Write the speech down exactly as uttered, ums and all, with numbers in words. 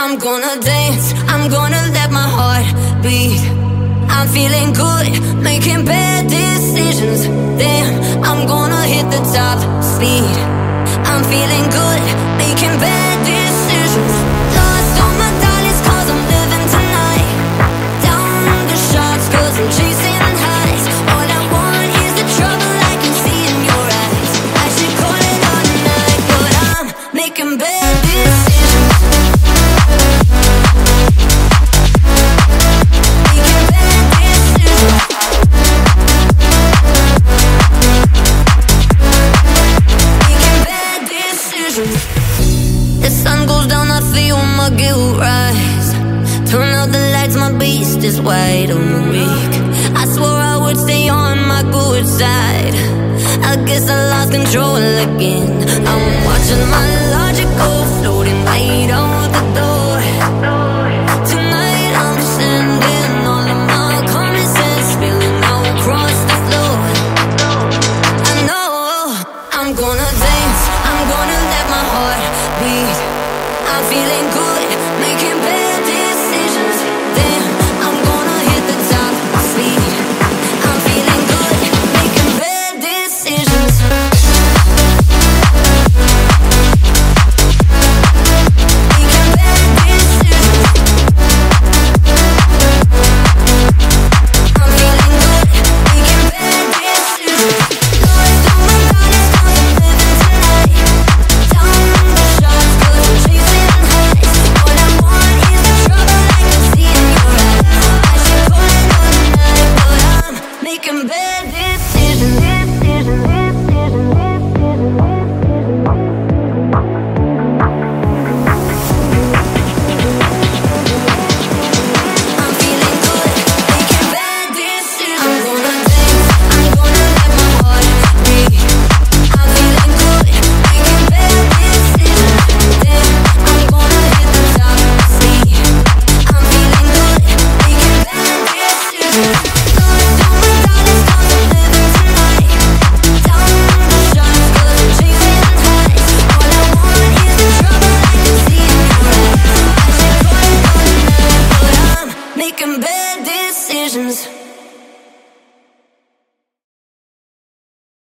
I'm gonna dance, I'm gonna let my heart beat. I'm feeling good, making bad decisions. Damn, I'm gonna hit the top speed. I'm feeling good, making bad decisions. Lost all my dollars cause I'm living tonight. Down the shots cause I'm chasing highs. All I want is the trouble I can see in your eyes. I should call it all night, but I'm making bad decisions. The sun goes down, I feel my guilt rise. Turn out the lights, my beast is wide awake. I swore I would stay on my good side. I guess I lost control again. I'm watching my logic go floating right out the door. Tonight I'm sending all of my common sense spilling out across the floor. I know I'm gonna dance, I'm gonna let my heart beat. I'm feeling